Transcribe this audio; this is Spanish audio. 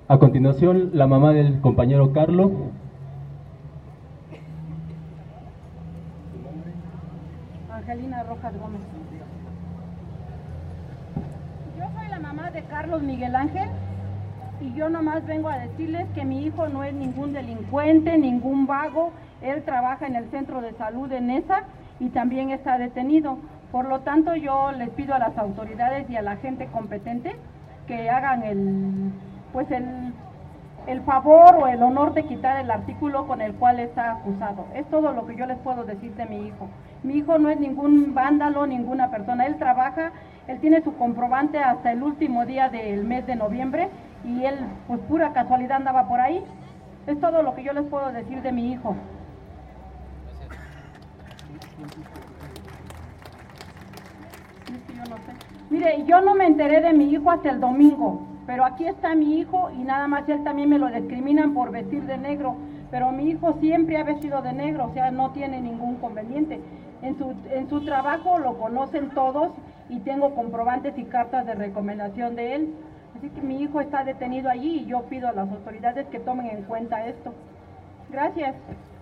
A continuación, la mamá del compañero Carlos. Angelina Rojas Gómez. Yo soy la mamá de Carlos Miguel Ángel y yo nomás vengo a decirles que mi hijo no es ningún delincuente, ningún vago. Él trabaja en el centro de salud de Nesa y también está detenido. Por lo tanto, yo les pido a las autoridades y a la gente competente que hagan el favor o el honor de quitar el artículo con el cual está acusado. Es todo lo que yo les puedo decir de mi hijo. Mi hijo no es ningún vándalo, ninguna persona. Él trabaja, él tiene su comprobante hasta el último día del mes de noviembre y él, pues pura casualidad, andaba por ahí. Es todo lo que yo les puedo decir de mi hijo. Yo no sé. Mire, yo no me enteré de mi hijo hasta el domingo, pero aquí está mi hijo y nada más él también me lo discriminan por vestir de negro, pero mi hijo siempre ha vestido de negro, o sea, no tiene ningún conveniente. En su trabajo lo conocen todos y tengo comprobantes y cartas de recomendación de él. Así que mi hijo está detenido allí y yo pido a las autoridades que tomen en cuenta esto. Gracias.